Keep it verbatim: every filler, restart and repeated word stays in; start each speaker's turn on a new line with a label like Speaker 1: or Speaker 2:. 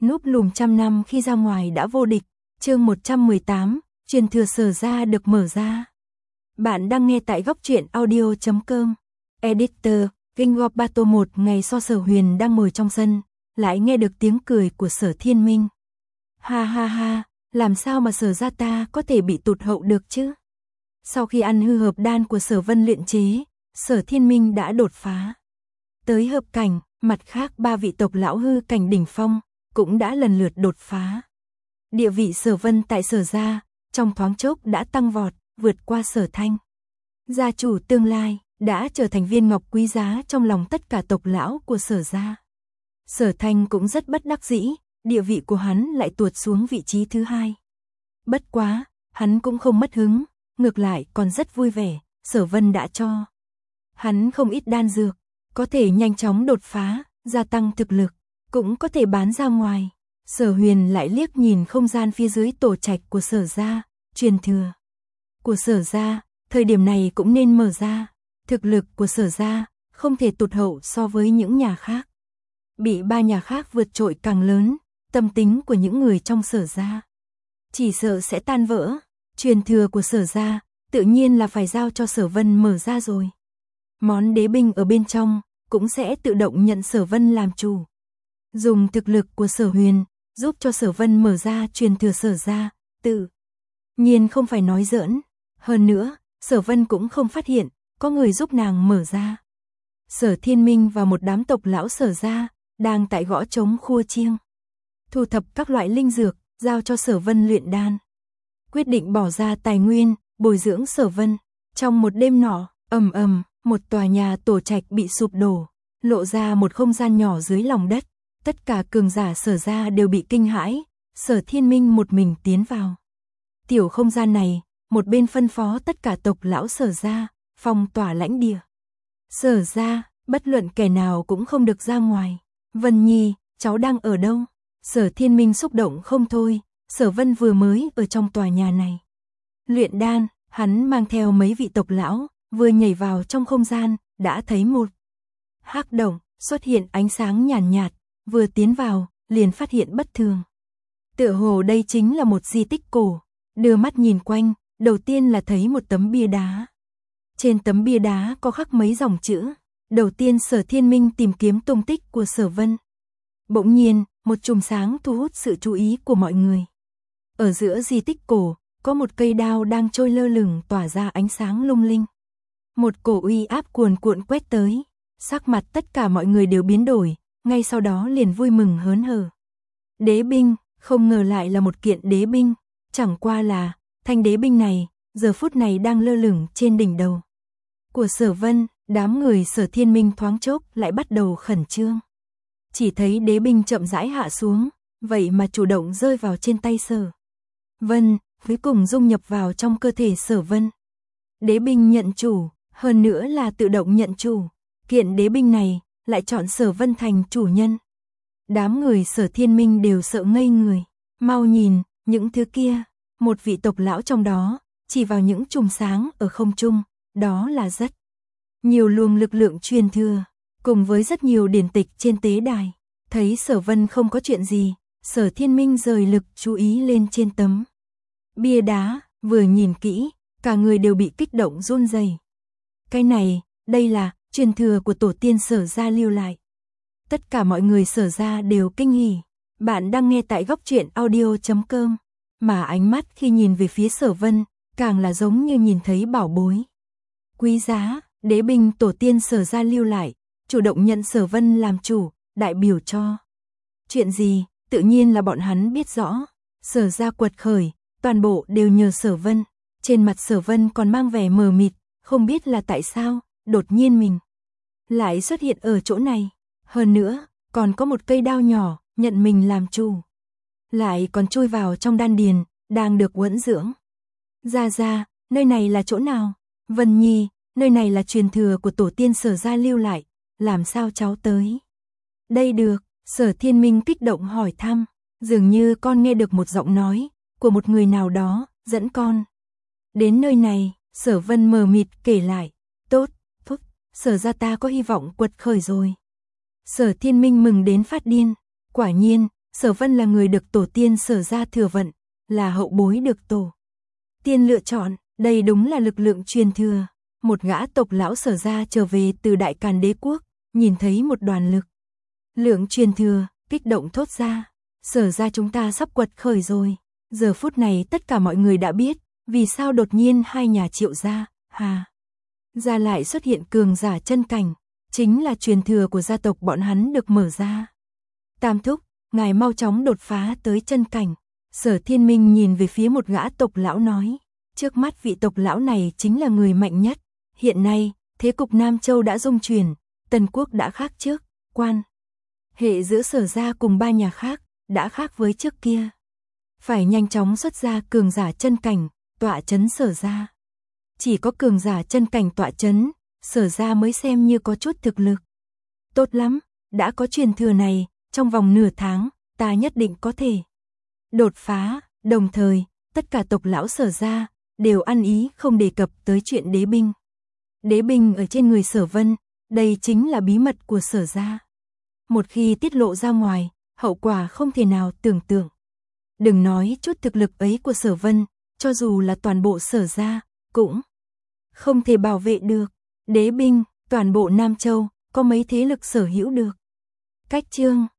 Speaker 1: núp lùm trăm năm khi ra ngoài đã vô địch, chương một trăm mười tám, truyền thừa Sở gia được mở ra. Bạn đang nghe tại góc truyện audio chấm com. Editor, King of Battle một ngày so Sở Huyền đang ngồi trong sân, lại nghe được tiếng cười của Sở Thiên Minh. Ha ha ha, làm sao mà Sở gia ta có thể bị tụt hậu được chứ? Sau khi ăn hư hợp đan của Sở Vân luyện chế, Sở Thiên Minh đã đột phá tới hợp cảnh, mặt khác ba vị tộc lão hư cảnh đỉnh phong cũng đã lần lượt đột phá. Địa vị Sở Vân tại Sở gia trong thoáng chốc đã tăng vọt, vượt qua Sở Thanh. Gia chủ tương lai đã trở thành viên ngọc quý giá trong lòng tất cả tộc lão của Sở gia. Sở Thanh cũng rất bất đắc dĩ, địa vị của hắn lại tuột xuống vị trí thứ hai. Bất quá, hắn cũng không mất hứng, ngược lại còn rất vui vẻ, Sở Vân đã cho hắn không ít đan dược, có thể nhanh chóng đột phá, gia tăng thực lực, cũng có thể bán ra ngoài. Sở Huyền lại liếc nhìn không gian phía dưới tổ trạch của Sở gia, truyền thừa của Sở gia, thời điểm này cũng nên mở ra. Thực lực của Sở gia không thể tụt hậu so với những nhà khác. Bị ba nhà khác vượt trội càng lớn, tâm tính của những người trong Sở gia chỉ sợ sẽ tan vỡ. Truyền thừa của Sở gia tự nhiên là phải giao cho Sở Vân mở ra rồi. Món đế binh ở bên trong cũng sẽ tự động nhận Sở Vân làm chủ. Dùng thực lực của Sở Huyền giúp cho Sở Vân mở ra truyền thừa Sở gia, tự nhiên không phải nói giỡn. Hơn nữa, Sở Vân cũng không phát hiện có người giúp nàng mở ra. Sở Thiên Minh và một đám tộc lão Sở gia đang tại gõ trống khua chiêng, thu thập các loại linh dược giao cho Sở Vân luyện đan. Quyết định bỏ ra tài nguyên bồi dưỡng Sở Vân. Trong một đêm nọ, ầm ầm, một tòa nhà tổ trạch bị sụp đổ, lộ ra một không gian nhỏ dưới lòng đất. Tất cả cường giả Sở gia đều bị kinh hãi. Sở Thiên Minh một mình tiến vào tiểu không gian này, một bên phân phó tất cả tộc lão Sở gia phong tỏa lãnh địa Sở gia, bất luận kẻ nào cũng không được ra ngoài. Vân Nhi, cháu đang ở đâu? Sở Thiên Minh xúc động không thôi. Sở Vân vừa mới ở trong tòa nhà này luyện đan, hắn mang theo mấy vị tộc lão, vừa nhảy vào trong không gian, đã thấy một hắc động xuất hiện ánh sáng nhàn nhạt, nhạt, vừa tiến vào, liền phát hiện bất thường. Tựa hồ đây chính là một di tích cổ. Đưa mắt nhìn quanh, đầu tiên là thấy một tấm bia đá. Trên tấm bia đá có khắc mấy dòng chữ. Đầu tiên Sở Thiên Minh tìm kiếm tung tích của Sở Vân. Bỗng nhiên, một chùm sáng thu hút sự chú ý của mọi người. Ở giữa di tích cổ, có một cây đao đang trôi lơ lửng tỏa ra ánh sáng lung linh. Một cổ uy áp cuồn cuộn quét tới, sắc mặt tất cả mọi người đều biến đổi, ngay sau đó liền vui mừng hớn hở. Đế binh, không ngờ lại là một kiện đế binh, chẳng qua là, thanh đế binh này, giờ phút này đang lơ lửng trên đỉnh đầu của Sở Vân. Đám người Sở Thiên Minh thoáng chốc lại bắt đầu khẩn trương. Chỉ thấy đế binh chậm rãi hạ xuống, vậy mà chủ động rơi vào trên tay Sở Vân, cuối cùng dung nhập vào trong cơ thể Sở Vân. Đế binh nhận chủ, hơn nữa là tự động nhận chủ. Kiện đế binh này lại chọn Sở Vân thành chủ nhân. Đám người Sở Thiên Minh đều sợ ngây người. Mau nhìn, những thứ kia. Một vị tộc lão trong đó chỉ vào những chùm sáng ở không trung, đó là rất nhiều luồng lực lượng truyền thừa, cùng với rất nhiều điển tịch trên tế đài. Thấy Sở Vân không có chuyện gì, Sở Thiên Minh rời lực chú ý lên trên tấm bia đá, vừa nhìn kỹ, cả người đều bị kích động run rẩy. Cái này, đây là truyền thừa của tổ tiên Sở gia lưu lại. Tất cả mọi người Sở gia đều kinh hỉ. Bạn đang nghe tại góc truyện audio chấm com, mà ánh mắt khi nhìn về phía Sở Vân, càng là giống như nhìn thấy bảo bối quý giá. Đế binh tổ tiên Sở gia lưu lại, chủ động nhận Sở Vân làm chủ, đại biểu cho chuyện gì, tự nhiên là bọn hắn biết rõ. Sở gia quật khởi, toàn bộ đều nhờ Sở Vân. Trên mặt Sở Vân còn mang vẻ mờ mịt, không biết là tại sao, đột nhiên mình lại xuất hiện ở chỗ này. Hơn nữa, còn có một cây đao nhỏ, nhận mình làm chủ. Lại còn chui vào trong đan điền, đang được uốn dưỡng. Gia gia, nơi này là chỗ nào? Vân Nhi, nơi này là truyền thừa của tổ tiên Sở gia lưu lại, làm sao cháu tới đây được? Sở Thiên Minh kích động hỏi thăm, dường như con nghe được một giọng nói của một người nào đó dẫn con đến nơi này. Sở Vân mờ mịt kể lại, tốt, thúc, Sở gia ta có hy vọng quật khởi rồi. Sở Thiên Minh mừng đến phát điên, quả nhiên, Sở Vân là người được tổ tiên Sở gia thừa vận, là hậu bối được tổ tiên lựa chọn, đây đúng là lực lượng truyền thừa. Một gã tộc lão Sở gia trở về từ Đại Càn Đế quốc, nhìn thấy một đoàn lực lượng truyền thừa, kích động thốt ra, Sở gia chúng ta sắp quật khởi rồi. Giờ phút này tất cả mọi người đã biết, vì sao đột nhiên hai nhà Triệu gia, Hà gia lại xuất hiện cường giả chân cảnh, chính là truyền thừa của gia tộc bọn hắn được mở ra. Tam thúc, ngài mau chóng đột phá tới chân cảnh. Sở Thiên Minh nhìn về phía một gã tộc lão nói, trước mắt vị tộc lão này chính là người mạnh nhất. Hiện nay, thế cục Nam Châu đã rung chuyển, Tần quốc đã khác trước, quan hệ giữa Sở gia cùng ba nhà khác đã khác với trước kia. Phải nhanh chóng xuất ra cường giả chân cảnh, tọa chấn Sở gia. Chỉ có cường giả chân cảnh tọa chấn, Sở gia mới xem như có chút thực lực. Tốt lắm, đã có truyền thừa này, trong vòng nửa tháng, ta nhất định có thể đột phá. Đồng thời, tất cả tộc lão Sở gia đều ăn ý không đề cập tới chuyện đế binh. Đế binh ở trên người Sở Vân, đây chính là bí mật của Sở gia. Một khi tiết lộ ra ngoài, hậu quả không thể nào tưởng tượng. Đừng nói chút thực lực ấy của Sở Vân, cho dù là toàn bộ Sở gia, cũng không thể bảo vệ được. Đế binh, toàn bộ Nam Châu, có mấy thế lực sở hữu được. Cách chương